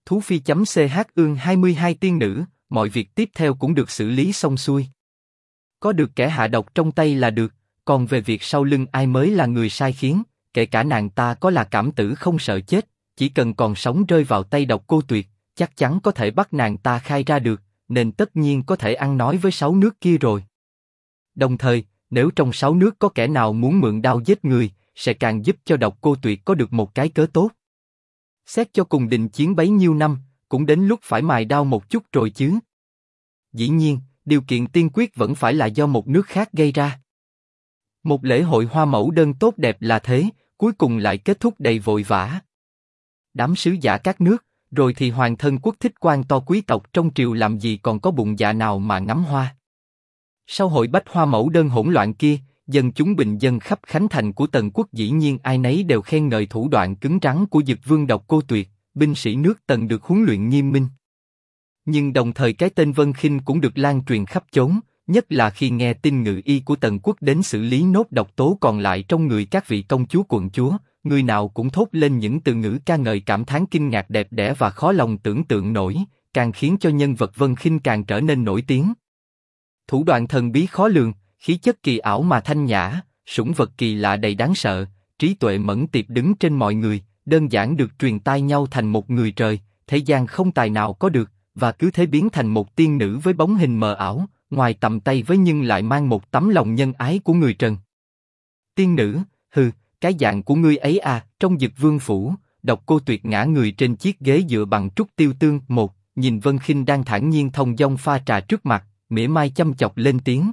Thú Phi.ch ương 22 tiên nữ, mọi việc tiếp theo cũng được xử lý xong xuôi. Có được kẻ hạ độc trong tay là được, còn về việc sau lưng ai mới là người sai khiến, kể cả nàng ta có là cảm tử không sợ chết, chỉ cần còn sống rơi vào tay Độc Cô Tuyệt, chắc chắn có thể bắt nàng ta khai ra được, nên tất nhiên có thể ăn nói với 6 nước kia rồi. Đồng thời, nếu trong 6 nước có kẻ nào muốn mượn đao giết người, sẽ càng giúp cho Độc Cô Tuyệt có được một cái cớ tốt. Xét cho cùng đình chiến bấy nhiêu năm, cũng đến lúc phải mài đao một chút rồi chứ. Dĩ nhiên, điều kiện tiên quyết vẫn phải là do một nước khác gây ra. Một lễ hội hoa mẫu đơn tốt đẹp là thế, cuối cùng lại kết thúc đầy vội vã. Đám sứ giả các nước, rồi thì hoàng thân quốc thích quan to quý tộc trong triều làm gì còn có bụng dạ nào mà ngắm hoa. Sau hội bách hoa mẫu đơn hỗn loạn kia, dân chúng bình dân khắp khánh thành của Tần quốc dĩ nhiên ai nấy đều khen ngợi thủ đoạn cứng rắn của Dực Vương Độc Cô Tuyệt, binh sĩ nước Tần được huấn luyện nghiêm minh. Nhưng đồng thời cái tên Vân Khinh cũng được lan truyền khắp chốn, nhất là khi nghe tin ngự y của Tần quốc đến xử lý nốt độc tố còn lại trong người các vị công chúa quận chúa, người nào cũng thốt lên những từ ngữ ca ngợi cảm thán kinh ngạc đẹp đẽ và khó lòng tưởng tượng nổi, càng khiến cho nhân vật Vân Khinh càng trở nên nổi tiếng. Thủ đoạn thần bí khó lường, khí chất kỳ ảo mà thanh nhã, sủng vật kỳ lạ đầy đáng sợ, trí tuệ mẫn tiệp đứng trên mọi người, đơn giản được truyền tai nhau thành một người trời, thế gian không tài nào có được, và cứ thế biến thành một tiên nữ với bóng hình mờ ảo, ngoài tầm tay với nhưng lại mang một tấm lòng nhân ái của người trần. Tiên nữ, hừ, cái dạng của ngươi ấy à, trong Dực Vương phủ, Độc Cô Tuyệt ngã người trên chiếc ghế dựa bằng trúc tiêu tương, một, nhìn Vân Khinh đang thản nhiên thong dong pha trà trước mặt, mỉa mai chăm chọc lên tiếng.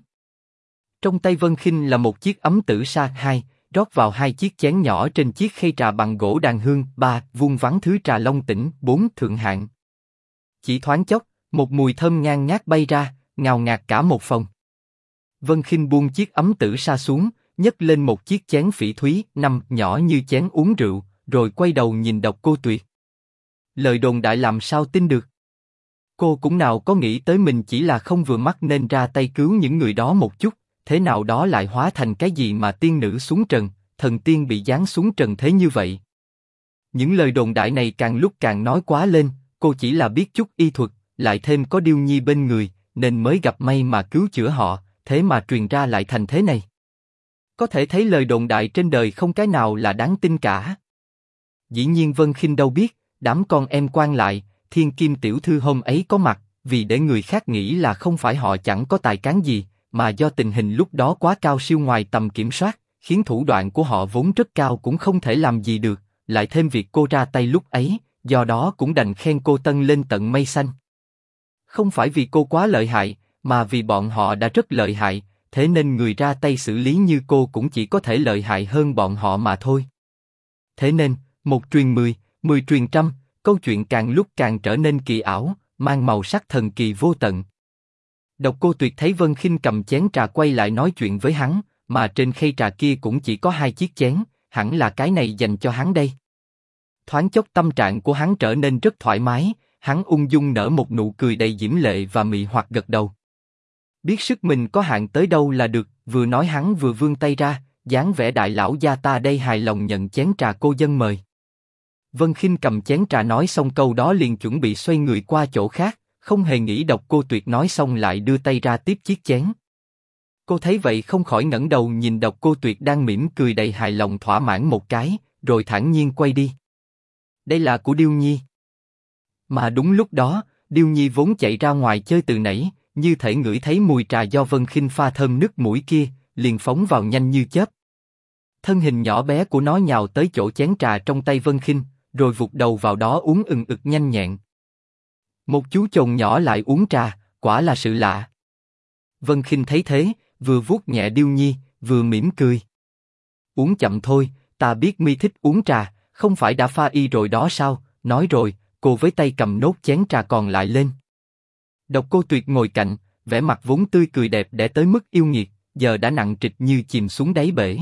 Trong tay Vân Khinh là một chiếc ấm tử sa, hai, rót vào hai chiếc chén nhỏ trên chiếc khay trà bằng gỗ đàn hương, ba, vuông vắn thứ trà long tỉnh, bốn, thượng hạng. Chỉ thoáng chốc, một mùi thơm ngang ngát bay ra, ngào ngạt cả một phòng. Vân Khinh buông chiếc ấm tử sa xuống, nhấc lên một chiếc chén phỉ thúy, năm, nhỏ như chén uống rượu, rồi quay đầu nhìn Độc Cô Tuyệt. Lời đồn đại làm sao tin được? Cô cũng nào có nghĩ tới mình chỉ là không vừa mắt nên ra tay cứu những người đó một chút, thế nào đó lại hóa thành cái gì mà tiên nữ xuống trần, thần tiên bị giáng xuống trần thế như vậy. Những lời đồn đại này càng lúc càng nói quá lên, cô chỉ là biết chút y thuật, lại thêm có Điêu Nhi bên người, nên mới gặp may mà cứu chữa họ, thế mà truyền ra lại thành thế này. Có thể thấy lời đồn đại trên đời không cái nào là đáng tin cả. Dĩ nhiên Vân Khinh đâu biết, đám con em quan lại, Thiên Kim tiểu thư hôm ấy có mặt, vì để người khác nghĩ là không phải họ chẳng có tài cán gì, mà do tình hình lúc đó quá cao siêu ngoài tầm kiểm soát, khiến thủ đoạn của họ vốn rất cao cũng không thể làm gì được, lại thêm việc cô ra tay lúc ấy, do đó cũng đành khen cô tân lên tận mây xanh. Không phải vì cô quá lợi hại, mà vì bọn họ đã rất lợi hại, thế nên người ra tay xử lý như cô cũng chỉ có thể lợi hại hơn bọn họ mà thôi. Thế nên, một truyền 10, 10 truyền trăm, câu chuyện càng lúc càng trở nên kỳ ảo, mang màu sắc thần kỳ vô tận. Độc Cô Tuyệt thấy Vân Khinh cầm chén trà quay lại nói chuyện với hắn, mà trên khay trà kia cũng chỉ có hai chiếc chén, hẳn là cái này dành cho hắn đây. Thoáng chốc tâm trạng của hắn trở nên rất thoải mái, hắn ung dung nở một nụ cười đầy diễm lệ và mị hoặc gật đầu. Biết sức mình có hạn tới đâu là được, vừa nói hắn vừa vươn tay ra, dáng vẻ đại lão gia ta đây hài lòng nhận chén trà cô dâng mời. Vân Khinh cầm chén trà nói xong câu đó liền chuẩn bị xoay người qua chỗ khác, không hề nghĩ Độc Cô Tuyệt nói xong lại đưa tay ra tiếp chiếc chén. Cô thấy vậy không khỏi ngẩng đầu nhìn Độc Cô Tuyệt đang mỉm cười đầy hài lòng thỏa mãn một cái, rồi thản nhiên quay đi. Đây là của Điêu Nhi. Mà đúng lúc đó, Điêu Nhi vốn chạy ra ngoài chơi từ nãy, như thể ngửi thấy mùi trà do Vân Khinh pha thơm nức mũi kia, liền phóng vào nhanh như chớp. Thân hình nhỏ bé của nó nhào tới chỗ chén trà trong tay Vân Khinh, rồi vụt đầu vào đó uống ừng ực nhanh nhẹn. Một chú chồn nhỏ lại uống trà, quả là sự lạ. Vân Khinh thấy thế, vừa vuốt nhẹ Điêu Nhi, vừa mỉm cười. Uống chậm thôi, ta biết mi thích uống trà, không phải đã pha y rồi đó sao? Nói rồi, cô với tay cầm nốt chén trà còn lại lên. Độc Cô Tuyệt ngồi cạnh, vẻ mặt vốn tươi cười đẹp đẽ tới mức yêu nghiệt, giờ đã nặng trịch như chìm xuống đáy bể.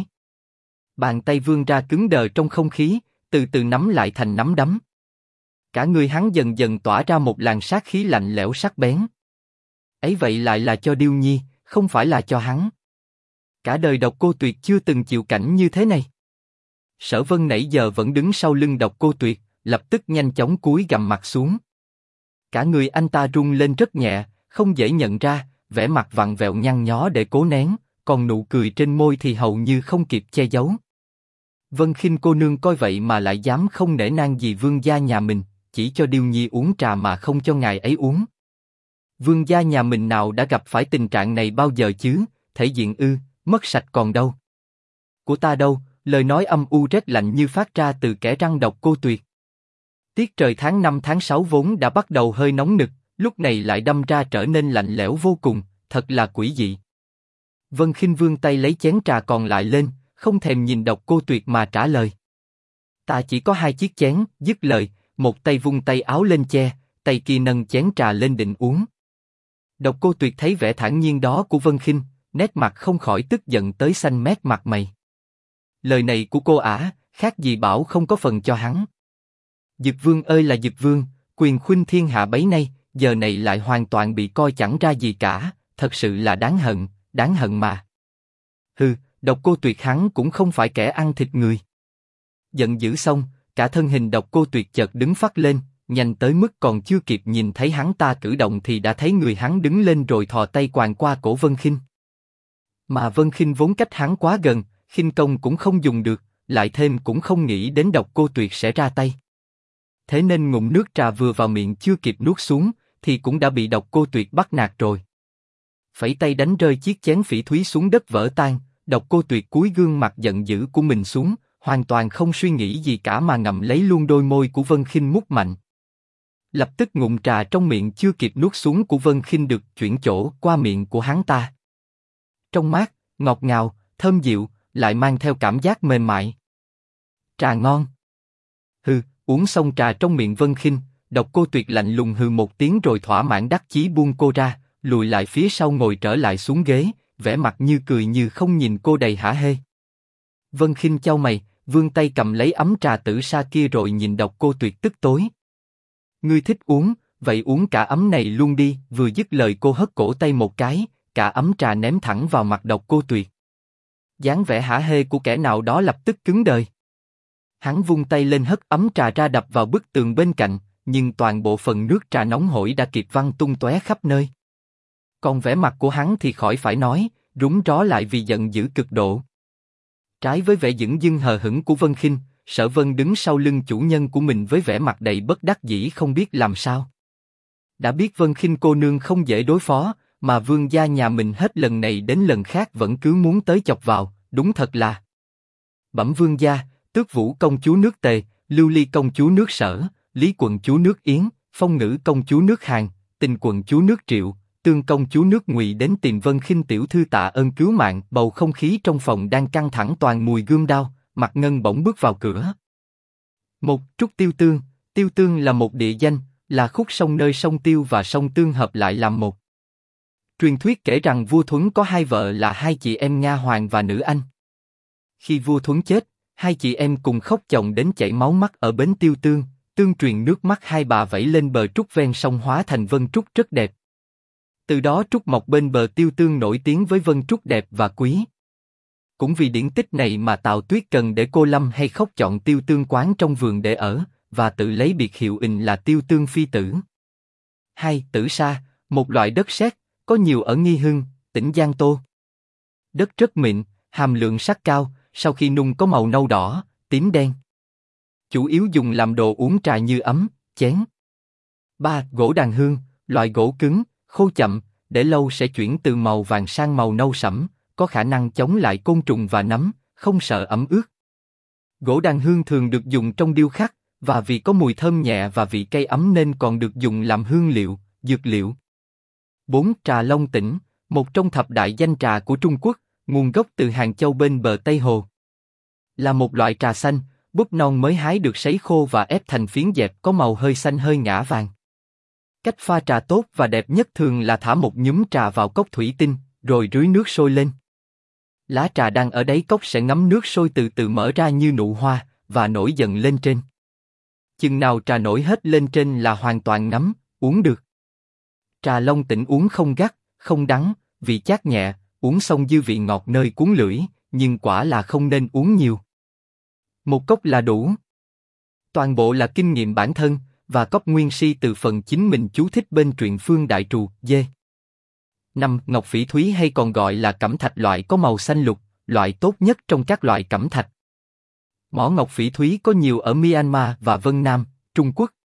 Bàn tay vươn ra cứng đờ trong không khí, từ từ nắm lại thành nắm đấm. Cả người hắn dần dần tỏa ra một làn sát khí lạnh lẽo sắc bén. Ấy vậy lại là cho Điêu Nhi, không phải là cho hắn. Cả đời Độc Cô Tuyệt chưa từng chịu cảnh như thế này. Sở Vân nãy giờ vẫn đứng sau lưng Độc Cô Tuyệt, lập tức nhanh chóng cúi gằm mặt xuống. Cả người anh ta rung lên rất nhẹ, không dễ nhận ra, vẻ mặt vặn vẹo nhăn nhó để cố nén, còn nụ cười trên môi thì hầu như không kịp che giấu. Vân Khinh cô nương coi vậy mà lại dám không nể nang gì vương gia nhà mình, chỉ cho Điêu Nhi uống trà mà không cho ngài ấy uống. Vương gia nhà mình nào đã gặp phải tình trạng này bao giờ chứ? Thể diện ư? Mất sạch còn đâu? Của ta đâu? Lời nói âm u rét lạnh như phát ra từ kẻ răng độc cô Tuyệt. Tiết trời tháng 5 tháng 6 vốn đã bắt đầu hơi nóng nực, lúc này lại đâm ra trở nên lạnh lẽo vô cùng, thật là quỷ dị. Vân Khinh vươn tay lấy chén trà còn lại lên, không thèm nhìn Độc Cô Tuyệt mà trả lời. Ta chỉ có 2 chiếc chén, dứt lời, một tay vung tay áo lên che, tay kia nâng chén trà lên định uống. Độc Cô Tuyệt thấy vẻ thản nhiên đó của Vân Khinh, nét mặt không khỏi tức giận tới xanh mét mặt mày. Lời này của cô ả, khác gì bảo không có phần cho hắn. Dực Vương ơi là Dực Vương, quyền khuynh thiên hạ bấy nay, giờ này lại hoàn toàn bị coi chẳng ra gì cả, thật sự là đáng hận mà. Hừ, Độc Cô Tuyệt hắn cũng không phải kẻ ăn thịt người. Giận dữ xong, cả thân hình Độc Cô Tuyệt chợt đứng phắt lên, nhanh tới mức còn chưa kịp nhìn thấy hắn ta cử động thì đã thấy người hắn đứng lên rồi thò tay quàng qua cổ Vân Khinh. Mà Vân Khinh vốn cách hắn quá gần, khinh công cũng không dùng được, lại thêm cũng không nghĩ đến Độc Cô Tuyệt sẽ ra tay. Thế nên ngụm nước trà vừa vào miệng chưa kịp nuốt xuống, thì cũng đã bị Độc Cô Tuyệt bắt nạt rồi. Phẩy tay đánh rơi chiếc chén phỉ thúy xuống đất vỡ tan, Độc Cô Tuyệt cúi gương mặt giận dữ của mình xuống, hoàn toàn không suy nghĩ gì cả mà ngậm lấy luôn đôi môi của Vân Khinh mút mạnh. Lập tức ngụm trà trong miệng chưa kịp nuốt xuống của Vân Khinh được chuyển chỗ qua miệng của hắn ta. Trong mát, ngọt ngào, thơm dịu, lại mang theo cảm giác mềm mại. Trà ngon. Hừ, uống xong trà trong miệng Vân Khinh, Độc Cô Tuyệt lạnh lùng hừ một tiếng rồi thỏa mãn đắc chí buông cô ra, lùi lại phía sau ngồi trở lại xuống ghế, vẻ mặt như cười như không nhìn cô đầy hả hê. Vân Khinh chau mày, vươn tay cầm lấy ấm trà tử sa kia rồi nhìn Độc Cô Tuyệt tức tối. Ngươi thích uống, vậy uống cả ấm này luôn đi. Vừa dứt lời cô hất cổ tay một cái, cả ấm trà ném thẳng vào mặt Độc Cô Tuyệt. Dáng vẻ hả hê của kẻ nào đó lập tức cứng đờ. Hắn vung tay lên hất ấm trà ra đập vào bức tường bên cạnh, nhưng toàn bộ phần nước trà nóng hổi đã kịp văng tung tóe khắp nơi. Còn vẻ mặt của hắn thì khỏi phải nói, rúng ró lại vì giận dữ cực độ. Trái với vẻ dửng dưng hờ hững của Vân Khinh, Sở Vân đứng sau lưng chủ nhân của mình với vẻ mặt đầy bất đắc dĩ không biết làm sao. Đã biết Vân Khinh cô nương không dễ đối phó, mà vương gia nhà mình hết lần này đến lần khác vẫn cứ muốn tới chọc vào, đúng thật là. Bẩm vương gia, Tước Vũ công chúa nước Tề, Lưu Ly công chúa nước Sở, Lý quận chúa nước Yến, Phong Ngữ công chúa nước Hàn, Tình quận chúa nước Triệu, Tương công chúa nước Ngụy đến tìm Vân Khinh tiểu thư tạ ơn cứu mạng. Bầu không khí trong phòng đang căng thẳng toàn mùi gươm đao. Mạc Ngân bỗng bước vào cửa. Một Trúc Tiêu Tương. Tiêu Tương là một địa danh, là khúc sông nơi sông Tiêu và sông Tương hợp lại làm một. Truyền thuyết kể rằng vua Thuấn có 2 vợ là 2 chị em Nga Hoàng và Nữ Anh. Khi vua Thuấn chết, 2 chị em cùng khóc chồng đến chảy máu mắt ở bến Tiêu Tương. Tương truyền nước mắt hai bà vẩy lên bờ trúc ven sông hóa thành vân trúc rất đẹp. Từ đó trúc mọc bên bờ Tiêu Tương nổi tiếng với vân trúc đẹp và quý. Cũng vì điển tích này mà Tào Tuyết Cần để cô Lâm hay khóc chọn Tiêu Tương quán trong vườn để ở, và tự lấy biệt hiệu ình là Tiêu Tương phi tử. 2. Tử sa, một loại đất sét, có nhiều ở Nghi Hưng, tỉnh Giang Tô. Đất rất mịn, hàm lượng sắt cao, sau khi nung có màu nâu đỏ, tím đen. Chủ yếu dùng làm đồ uống trà như ấm, chén. 3. Gỗ đàn hương, loại gỗ cứng, khô chậm, để lâu sẽ chuyển từ màu vàng sang màu nâu sẫm, có khả năng chống lại côn trùng và nấm, không sợ ẩm ướt. Gỗ đàn hương thường được dùng trong điêu khắc, và vì có mùi thơm nhẹ và vị cay ấm nên còn được dùng làm hương liệu, dược liệu. 4. Trà Long Tỉnh, một trong thập đại danh trà của Trung Quốc, nguồn gốc từ Hàng Châu bên bờ Tây Hồ. Là một loại trà xanh, búp non mới hái được sấy khô và ép thành phiến dẹp có màu hơi xanh hơi ngã vàng. Cách pha trà tốt và đẹp nhất thường là thả một nhúm trà vào cốc thủy tinh, rồi rưới nước sôi lên. Lá trà đang ở đáy cốc sẽ ngấm nước sôi từ từ mở ra như nụ hoa, và nổi dần lên trên. Chừng nào trà nổi hết lên trên là hoàn toàn ngấm, uống được. Trà Long Tỉnh uống không gắt, không đắng, vị chát nhẹ, uống xong dư vị ngọt nơi cuốn lưỡi, nhưng quả là không nên uống nhiều. Một cốc là đủ. Toàn bộ là kinh nghiệm bản thân, và Cốc Nguyên Si từ phần chính mình chú thích bên truyện Phương Đại Trù, dê. 5. Ngọc phỉ thúy hay còn gọi là cẩm thạch loại có màu xanh lục, loại tốt nhất trong các loại cẩm thạch. Mỏ ngọc phỉ thúy có nhiều ở Myanmar và Vân Nam, Trung Quốc,